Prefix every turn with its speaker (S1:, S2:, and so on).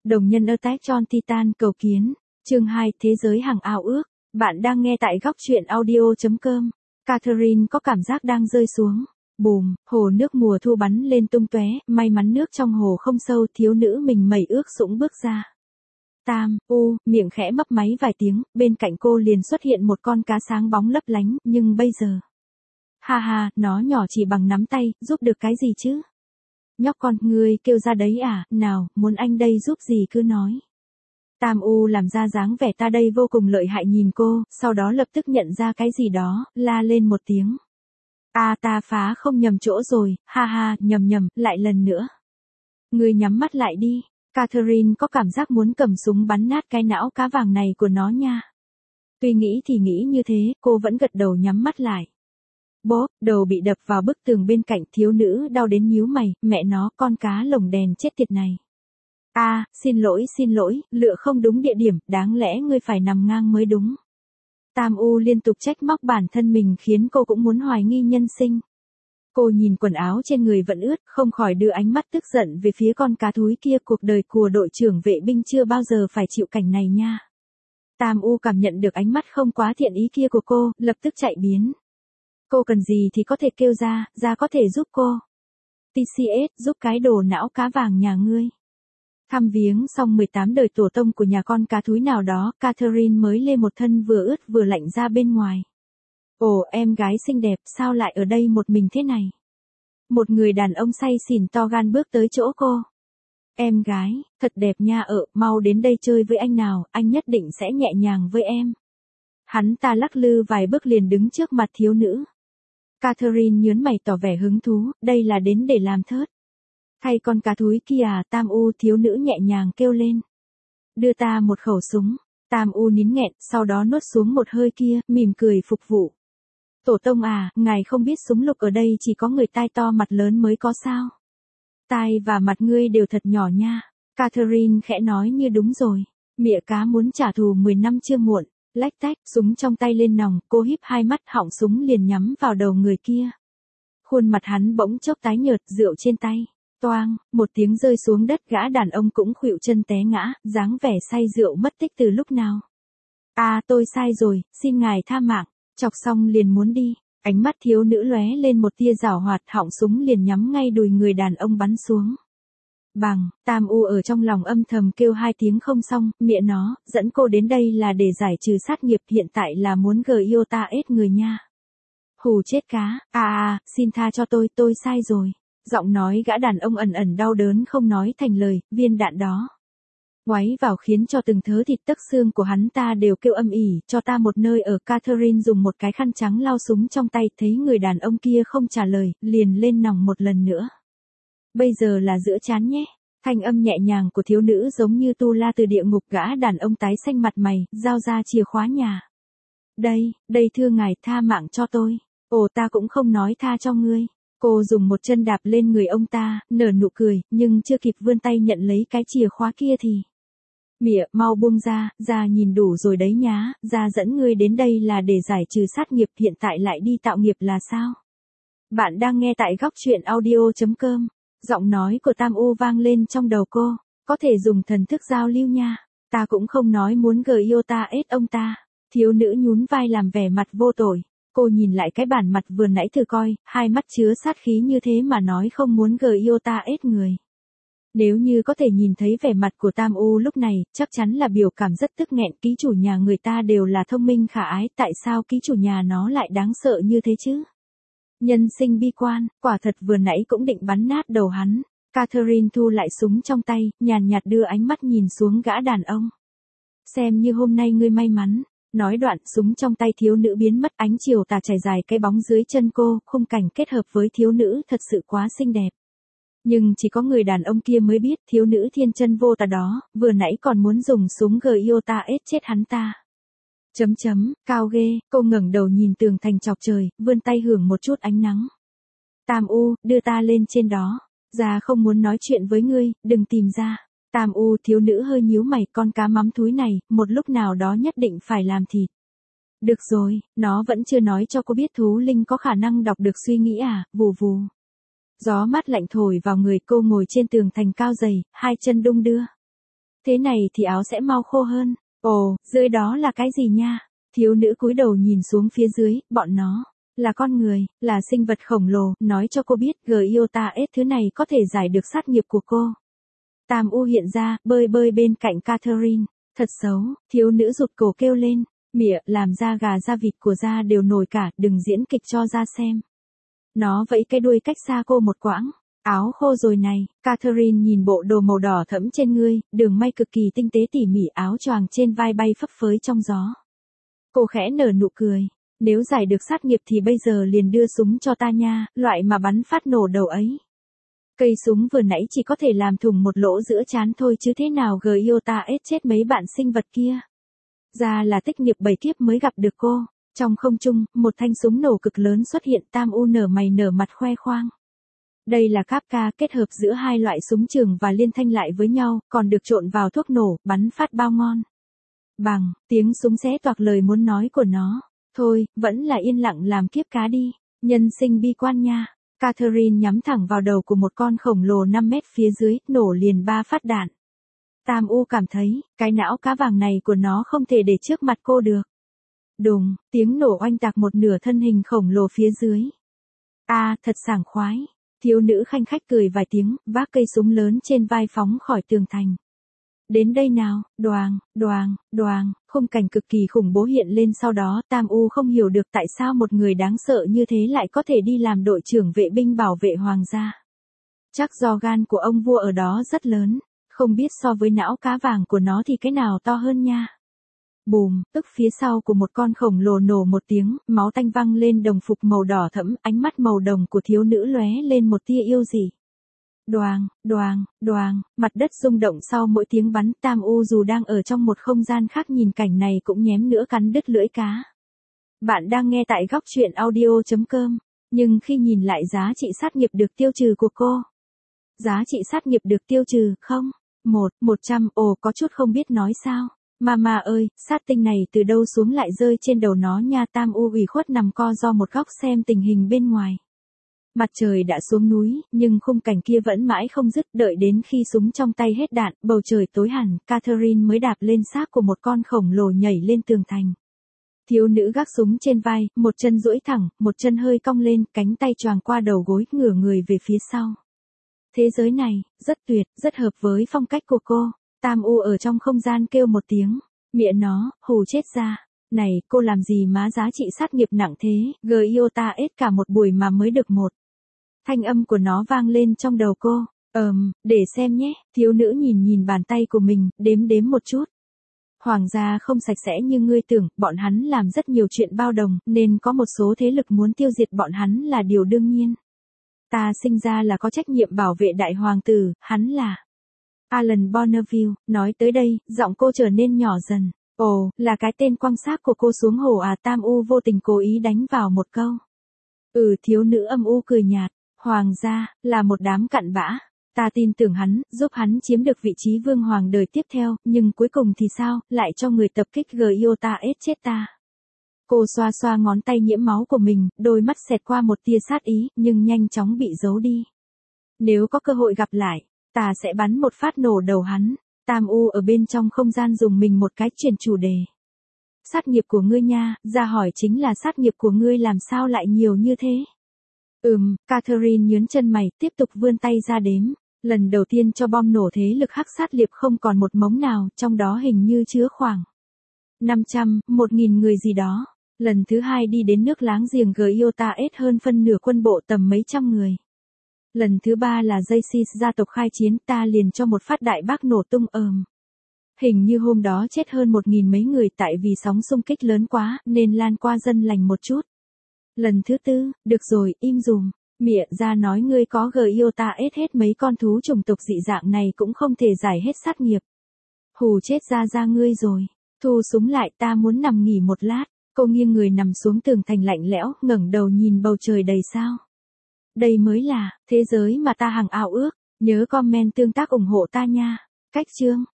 S1: Đồng nhân Attack on Titan cầu kiến. Chương 2 Thế giới hàng ao ước. Bạn đang nghe tại góc truyện audio.com. Catherine có cảm giác đang rơi xuống. Bùm, hồ nước mùa thu bắn lên tung tóe, may mắn nước trong hồ không sâu, thiếu nữ mình mẩy ước sũng bước ra. Miệng khẽ mấp máy vài tiếng, bên cạnh cô liền xuất hiện một con cá sáng bóng lấp lánh, nhưng bây giờ. Ha ha, nó nhỏ chỉ bằng nắm tay, giúp được cái gì chứ? Nhóc con, ngươi kêu ra đấy à, nào, muốn anh đây giúp gì cứ nói. Tam U làm ra dáng vẻ ta đây vô cùng lợi hại nhìn cô, sau đó lập tức nhận ra cái gì đó, la lên một tiếng. Ta phá không nhầm chỗ rồi, ha ha, nhầm, lại lần nữa. Ngươi nhắm mắt lại đi, Catherine có cảm giác muốn cầm súng bắn nát cái não cá vàng này của nó nha. Tuy nghĩ thì nghĩ như thế, cô vẫn gật đầu nhắm mắt lại. Bốp, đầu bị đập vào bức tường bên cạnh, thiếu nữ đau đến nhíu mày, mẹ nó, con cá lồng đèn chết tiệt này. Xin lỗi, lựa không đúng địa điểm, đáng lẽ ngươi phải nằm ngang mới đúng. Tam U liên tục trách móc bản thân mình khiến cô cũng muốn hoài nghi nhân sinh. Cô nhìn quần áo trên người vẫn ướt, không khỏi đưa ánh mắt tức giận về phía con cá thúi kia, cuộc đời của đội trưởng vệ binh chưa bao giờ phải chịu cảnh này nha. Tam U cảm nhận được ánh mắt không quá thiện ý kia của cô, lập tức chạy biến. Cô cần gì thì có thể kêu ra có thể giúp cô. TCS, giúp cái đồ não cá vàng nhà ngươi. Thăm viếng xong 18 đời tổ tông của nhà con cá thúi nào đó, Catherine mới lê một thân vừa ướt vừa lạnh ra bên ngoài. Ồ, em gái xinh đẹp, sao lại ở đây một mình thế này? Một người đàn ông say xỉn to gan bước tới chỗ cô. Em gái, thật đẹp nha, mau đến đây chơi với anh nào, anh nhất định sẽ nhẹ nhàng với em. Hắn ta lắc lư vài bước liền đứng trước mặt thiếu nữ. Catherine nhớn mày tỏ vẻ hứng thú, đây là đến để làm thớt. Thay con cá thúi kia à, Tam U, thiếu nữ nhẹ nhàng kêu lên. Đưa ta một khẩu súng. Tam U nín nghẹn, sau đó nuốt xuống một hơi kia, mỉm cười phục vụ. Tổ tông à, ngài không biết súng lục ở đây chỉ có người tai to mặt lớn mới có sao? Tai và mặt ngươi đều thật nhỏ nha. Catherine khẽ nói như đúng rồi. Mịa cá muốn trả thù 10 năm chưa muộn. Lách tách, súng trong tay lên nòng, cô híp hai mắt, họng súng liền nhắm vào đầu người kia. Khuôn mặt hắn bỗng chốc tái nhợt, rượu trên tay. Toang, một tiếng rơi xuống đất, gã đàn ông cũng khuỵu chân té ngã, dáng vẻ say rượu mất tích từ lúc nào. Tôi sai rồi, xin ngài tha mạng. Chọc xong liền muốn đi. Ánh mắt thiếu nữ lóe lên một tia giảo hoạt, họng súng liền nhắm ngay đùi người đàn ông bắn xuống. Bằng, Tam U ở trong lòng âm thầm kêu hai tiếng không xong, mẹ nó, dẫn cô đến đây là để giải trừ sát nghiệp, hiện tại là muốn yêu ta ết người nha. Hù chết cá, xin tha cho tôi sai rồi. Giọng nói gã đàn ông ẩn ẩn đau đớn không nói thành lời, viên đạn đó. Ngoáy vào khiến cho từng thớ thịt tấc xương của hắn ta đều kêu âm ỉ, cho ta một nơi ở. Catherine dùng một cái khăn trắng lau súng trong tay, thấy người đàn ông kia không trả lời, liền lên nòng một lần nữa. Bây giờ là giữa trán nhé. Thanh âm nhẹ nhàng của thiếu nữ giống như tu la từ địa ngục, gã đàn ông tái xanh mặt mày, giao ra chìa khóa nhà. Đây thưa ngài, tha mạng cho tôi. Ta cũng không nói tha cho ngươi. Cô dùng một chân đạp lên người ông ta, nở nụ cười, nhưng chưa kịp vươn tay nhận lấy cái chìa khóa kia thì. Mịa, mau buông ra nhìn đủ rồi đấy nhá, ra dẫn ngươi đến đây là để giải trừ sát nghiệp, hiện tại lại đi tạo nghiệp là sao? Bạn đang nghe tại góc truyện audio.com. Giọng nói của Tam U vang lên trong đầu cô, có thể dùng thần thức giao lưu nha. Ta cũng không nói muốn yêu ta ết ông ta. Thiếu nữ nhún vai làm vẻ mặt vô tội. Cô nhìn lại cái bản mặt vừa nãy thử coi, hai mắt chứa sát khí như thế mà nói không muốn yêu ta ết người. Nếu như có thể nhìn thấy vẻ mặt của Tam U lúc này, chắc chắn là biểu cảm rất tức nghẹn. Ký chủ nhà người ta đều là thông minh khả ái, tại sao ký chủ nhà nó lại đáng sợ như thế chứ? Nhân sinh bi quan, quả thật vừa nãy cũng định bắn nát đầu hắn. Catherine thu lại súng trong tay, nhàn nhạt đưa ánh mắt nhìn xuống gã đàn ông. Xem như hôm nay ngươi may mắn. Nói đoạn, súng trong tay thiếu nữ biến mất, ánh chiều tà trải dài cái bóng dưới chân cô, khung cảnh kết hợp với thiếu nữ thật sự quá xinh đẹp. Nhưng chỉ có người đàn ông kia mới biết, thiếu nữ thiên chân vô tà đó, vừa nãy còn muốn dùng súng ta ết chết hắn ta. Cao ghê, cô ngẩng đầu nhìn tường thành chọc trời, vươn tay hưởng một chút ánh nắng. Tam U, đưa ta lên trên đó. Ra không muốn nói chuyện với ngươi, đừng tìm ra. Tam U, thiếu nữ hơi nhíu mày, con cá mắm thúi này, một lúc nào đó nhất định phải làm thịt. Được rồi, nó vẫn chưa nói cho cô biết thú linh có khả năng đọc được suy nghĩ à, vù vù. Gió mát lạnh thổi vào người cô, ngồi trên tường thành cao dày, hai chân đung đưa. Thế này thì áo sẽ mau khô hơn. Ồ, dưới đó là cái gì nha? Thiếu nữ cúi đầu nhìn xuống phía dưới, bọn nó là con người, là sinh vật khổng lồ, nói cho cô biết Giota S thứ này có thể giải được sát nghiệp của cô. Tam U hiện ra, bơi bơi bên cạnh Catherine. Thật xấu, thiếu nữ rụt cổ kêu lên. Mịa, làm da gà da vịt của da đều nổi cả, đừng diễn kịch cho da xem. Nó vẫy cái đuôi cách xa cô một quãng. Áo khô rồi này, Catherine nhìn bộ đồ màu đỏ thẫm trên ngươi, đường may cực kỳ tinh tế tỉ mỉ, áo choàng trên vai bay phấp phới trong gió. Cô khẽ nở nụ cười. Nếu giải được sát nghiệp thì bây giờ liền đưa súng cho ta nha, loại mà bắn phát nổ đầu ấy. Cây súng vừa nãy chỉ có thể làm thủng một lỗ giữa trán thôi chứ thế nào Giota S chết mấy bạn sinh vật kia. Ra là tích nghiệp 7 kiếp mới gặp được cô. Trong không trung, một thanh súng nổ cực lớn xuất hiện. Tam U nở mày nở mặt khoe khoang. Đây là Kapka kết hợp giữa hai loại súng trường và liên thanh lại với nhau, còn được trộn vào thuốc nổ, bắn phát bao ngon. Bằng, tiếng súng xé toạc lời muốn nói của nó. Thôi, vẫn là yên lặng làm kiếp cá đi. Nhân sinh bi quan nha. Catherine nhắm thẳng vào đầu của một con khổng lồ 5 mét phía dưới, nổ liền 3 phát đạn. Tam U cảm thấy, cái não cá vàng này của nó không thể để trước mặt cô được. Đùng, tiếng nổ oanh tạc một nửa thân hình khổng lồ phía dưới. Thật sảng khoái. Thiếu nữ khanh khách cười vài tiếng, vác cây súng lớn trên vai phóng khỏi tường thành. Đến đây nào, đoàng, đoàng, đoàng, khung cảnh cực kỳ khủng bố hiện lên sau đó. Tam U không hiểu được tại sao một người đáng sợ như thế lại có thể đi làm đội trưởng vệ binh bảo vệ hoàng gia. Chắc do gan của ông vua ở đó rất lớn, không biết so với não cá vàng của nó thì cái nào to hơn nha. Bùm, tức phía sau của một con khổng lồ nổ một tiếng, máu tanh văng lên đồng phục màu đỏ thẫm, ánh mắt màu đồng của thiếu nữ lóe lên một tia yêu dị. Đoàng, đoàng, đoàng, mặt đất rung động sau mỗi tiếng bắn. Tam U dù đang ở trong một không gian khác nhìn cảnh này cũng nhém nữa cắn đứt lưỡi cá. Bạn đang nghe tại góc truyện audio.com, nhưng khi nhìn lại giá trị sát nghiệp được tiêu trừ của cô. Giá trị sát nghiệp được tiêu trừ, không? 100, có chút không biết nói sao. Mama ơi, sát tinh này từ đâu xuống lại rơi trên đầu nó nha. Tam U ủy khuất nằm co do một góc xem tình hình bên ngoài. Mặt trời đã xuống núi, nhưng khung cảnh kia vẫn mãi không dứt, đợi đến khi súng trong tay hết đạn, bầu trời tối hẳn, Catherine mới đạp lên xác của một con khổng lồ nhảy lên tường thành. Thiếu nữ gác súng trên vai, một chân duỗi thẳng, một chân hơi cong lên, cánh tay choàng qua đầu gối, ngửa người về phía sau. Thế giới này, rất tuyệt, rất hợp với phong cách của cô. Tam U ở trong không gian kêu một tiếng. Mẹ nó, hù chết ra. Này, cô làm gì má giá trị sát nghiệp nặng thế, Giota S cả một buổi mà mới được một. Thanh âm của nó vang lên trong đầu cô. Để xem nhé. Thiếu nữ nhìn bàn tay của mình, đếm một chút. Hoàng gia không sạch sẽ như ngươi tưởng, bọn hắn làm rất nhiều chuyện bao đồng, nên có một số thế lực muốn tiêu diệt bọn hắn là điều đương nhiên. Ta sinh ra là có trách nhiệm bảo vệ đại hoàng tử, hắn là Alan Bonneville. Nói tới đây, giọng cô trở nên nhỏ dần. Ồ, là cái tên quăng xác của cô xuống hồ à? Tam U vô tình cố ý đánh vào một câu. Thiếu nữ âm u cười nhạt. Hoàng gia, là một đám cặn bã. Ta tin tưởng hắn, giúp hắn chiếm được vị trí vương hoàng đời tiếp theo, nhưng cuối cùng thì sao, lại cho người tập kích Giota S chết ta. Cô xoa xoa ngón tay nhiễm máu của mình, đôi mắt xẹt qua một tia sát ý, nhưng nhanh chóng bị giấu đi. Nếu có cơ hội gặp lại, ta sẽ bắn một phát nổ đầu hắn. Tam U ở bên trong không gian dùng mình một cái chuyển chủ đề. Sát nghiệp của ngươi nha, ra hỏi chính là sát nghiệp của ngươi làm sao lại nhiều như thế? Catherine nhướng chân mày, tiếp tục vươn tay ra đếm. Lần đầu tiên cho bom nổ thế lực hắc sát liệp không còn một mống nào, trong đó hình như chứa khoảng 500, 1000 người gì đó. Lần thứ hai đi đến nước láng giềng Giota S hơn phân nửa quân bộ tầm mấy trăm người. Lần thứ ba là Jaycees gia tộc khai chiến, ta liền cho một phát đại bác nổ tung Hình như hôm đó chết hơn 1000 mấy người tại vì sóng xung kích lớn quá, nên lan qua dân lành một chút. Lần thứ tư, được rồi, im dùm. Mịa ra nói ngươi có Giota S hết mấy con thú chủng tộc dị dạng này cũng không thể giải hết sát nghiệp. Hù chết ra ngươi rồi. Thu súng lại, ta muốn nằm nghỉ một lát. Cô nghiêng người nằm xuống tường thành lạnh lẽo, ngẩng đầu nhìn bầu trời đầy sao. Đây mới là thế giới mà ta hằng ao ước. Nhớ comment tương tác ủng hộ ta nha. Cách chương